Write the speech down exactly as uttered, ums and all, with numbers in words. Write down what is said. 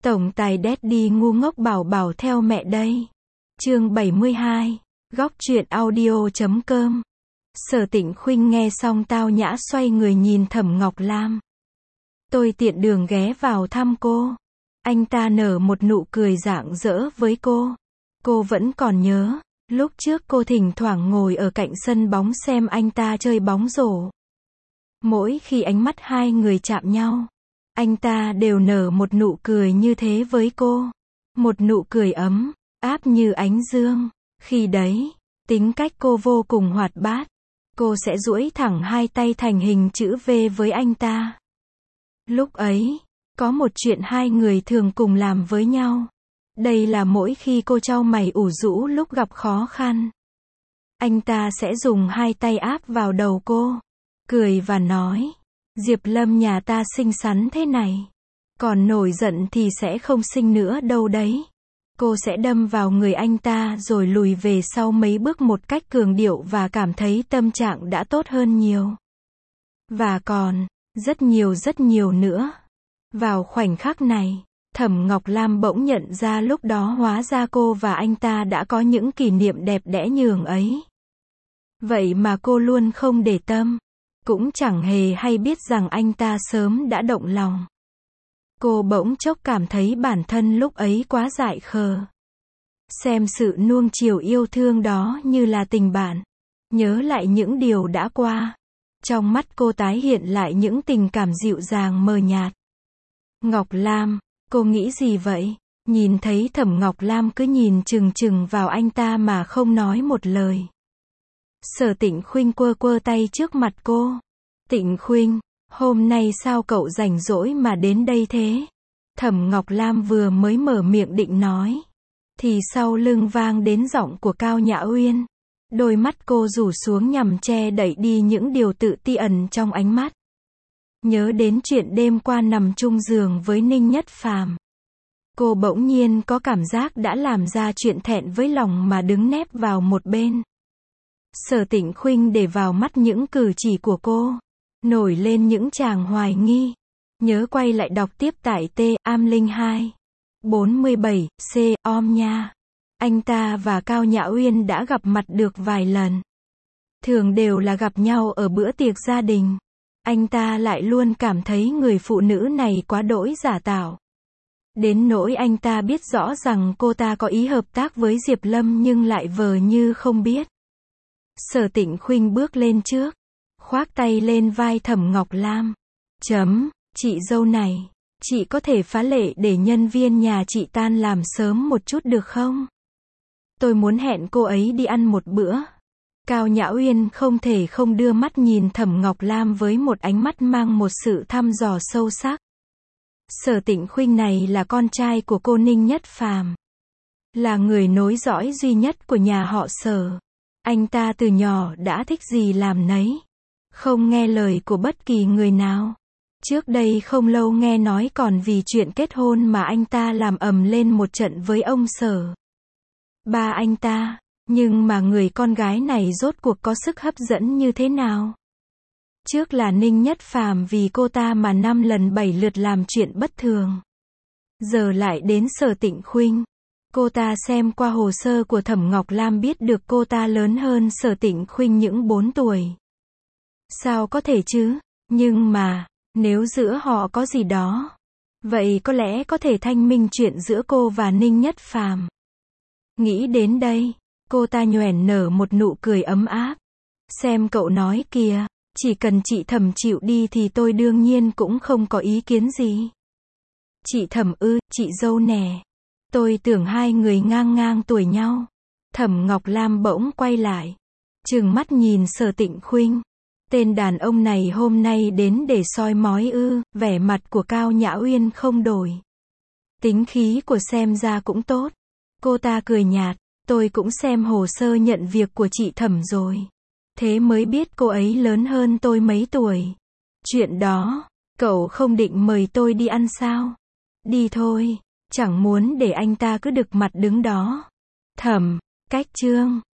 Tổng tài Daddy ngu ngốc bảo bảo theo mẹ đây. Chương bảy mươi hai. Góc truyện audio chấm com. Sở Tịnh Khuynh nghe xong tao nhã xoay người nhìn Thẩm Ngọc Lam. Tôi tiện đường ghé vào thăm cô. Anh ta nở một nụ cười rạng rỡ với cô. Cô vẫn còn nhớ, lúc trước cô thỉnh thoảng ngồi ở cạnh sân bóng xem anh ta chơi bóng rổ. Mỗi khi ánh mắt hai người chạm nhau, anh ta đều nở một nụ cười như thế với cô. Một nụ cười ấm áp như ánh dương. Khi đấy, tính cách cô vô cùng hoạt bát. Cô sẽ duỗi thẳng hai tay thành hình chữ V với anh ta. Lúc ấy, có một chuyện hai người thường cùng làm với nhau. Đây là mỗi khi cô chau mày ủ rũ lúc gặp khó khăn, anh ta sẽ dùng hai tay áp vào đầu cô, cười và nói: Diệp Lâm nhà ta xinh xắn thế này, còn nổi giận thì sẽ không xinh nữa đâu đấy. Cô sẽ đâm vào người anh ta rồi lùi về sau mấy bước một cách cường điệu và cảm thấy tâm trạng đã tốt hơn nhiều. Và còn, rất nhiều rất nhiều nữa. Vào khoảnh khắc này, Thẩm Ngọc Lam bỗng nhận ra lúc đó hóa ra cô và anh ta đã có những kỷ niệm đẹp đẽ nhường ấy. Vậy mà cô luôn không để tâm, cũng chẳng hề hay biết rằng anh ta sớm đã động lòng. Cô bỗng chốc cảm thấy bản thân lúc ấy quá dại khờ. Xem sự nuông chiều yêu thương đó như là tình bạn. Nhớ lại những điều đã qua. Trong mắt cô tái hiện lại những tình cảm dịu dàng mờ nhạt. Ngọc Lam, cô nghĩ gì vậy? Nhìn thấy Thẩm Ngọc Lam cứ nhìn chừng chừng vào anh ta mà không nói một lời. Sở Tịnh Khuynh quơ quơ tay trước mặt cô. Tịnh Khuynh, hôm nay sao cậu rảnh rỗi mà đến đây thế? Thẩm Ngọc Lam vừa mới mở miệng định nói, thì sau lưng vang đến giọng của Cao Nhã Uyên. Đôi mắt cô rủ xuống nhằm che đậy đi những điều tự ti ẩn trong ánh mắt. Nhớ đến chuyện đêm qua nằm chung giường với Ninh Nhất Phàm, cô bỗng nhiên có cảm giác đã làm ra chuyện thẹn với lòng mà đứng nép vào một bên. Sở Tịnh Khuynh để vào mắt những cử chỉ của cô, nổi lên những tràng hoài nghi. Nhớ quay lại đọc tiếp tại T. Am Linh hai. bốn mươi bảy, C. Om nha. Anh ta và Cao Nhã Uyên đã gặp mặt được vài lần. Thường đều là gặp nhau ở bữa tiệc gia đình. Anh ta lại luôn cảm thấy người phụ nữ này quá đỗi giả tạo. Đến nỗi anh ta biết rõ rằng cô ta có ý hợp tác với Diệp Lâm nhưng lại vờ như không biết. Sở Tịnh Khuynh bước lên trước, khoác tay lên vai Thẩm Ngọc Lam. Chấm, chị dâu này, chị có thể phá lệ để nhân viên nhà chị tan làm sớm một chút được không? Tôi muốn hẹn cô ấy đi ăn một bữa. Cao Nhã Uyên không thể không đưa mắt nhìn Thẩm Ngọc Lam với một ánh mắt mang một sự thăm dò sâu sắc. Sở Tịnh Khuynh này là con trai của cô Ninh Nhất Phàm, là người nối dõi duy nhất của nhà họ Sở. Anh ta từ nhỏ đã thích gì làm nấy, không nghe lời của bất kỳ người nào. Trước đây không lâu nghe nói còn vì chuyện kết hôn mà anh ta làm ầm lên một trận với ông Sở, ba anh ta. Nhưng mà người con gái này rốt cuộc có sức hấp dẫn như thế nào? Trước là Ninh Nhất Phàm vì cô ta mà năm lần bảy lượt làm chuyện bất thường. Giờ lại đến Sở Tịnh Khuynh. Cô ta xem qua hồ sơ của Thẩm Ngọc Lam biết được cô ta lớn hơn Sở Tịnh Khuynh những bốn tuổi. Sao có thể chứ? Nhưng mà, nếu giữa họ có gì đó, vậy có lẽ có thể thanh minh chuyện giữa cô và Ninh Nhất Phàm. Nghĩ đến đây, cô ta nhoẻn nở một nụ cười ấm áp. Xem cậu nói kìa, chỉ cần chị Thẩm chịu đi thì tôi đương nhiên cũng không có ý kiến gì. Chị Thẩm ư, chị dâu nè. Tôi tưởng hai người ngang ngang tuổi nhau. Thẩm Ngọc Lam bỗng quay lại, trừng mắt nhìn Sở Tịnh Khuynh. Tên đàn ông này hôm nay đến để soi mói ư? Vẻ mặt của Cao Nhã Uyên không đổi. Tính khí của xem ra cũng tốt. Cô ta cười nhạt. Tôi cũng xem hồ sơ nhận việc của chị Thẩm rồi. Thế mới biết cô ấy lớn hơn tôi mấy tuổi. Chuyện đó, cậu không định mời tôi đi ăn sao? Đi thôi, chẳng muốn để anh ta cứ đực mặt đứng đó. Thẩm, cách chương.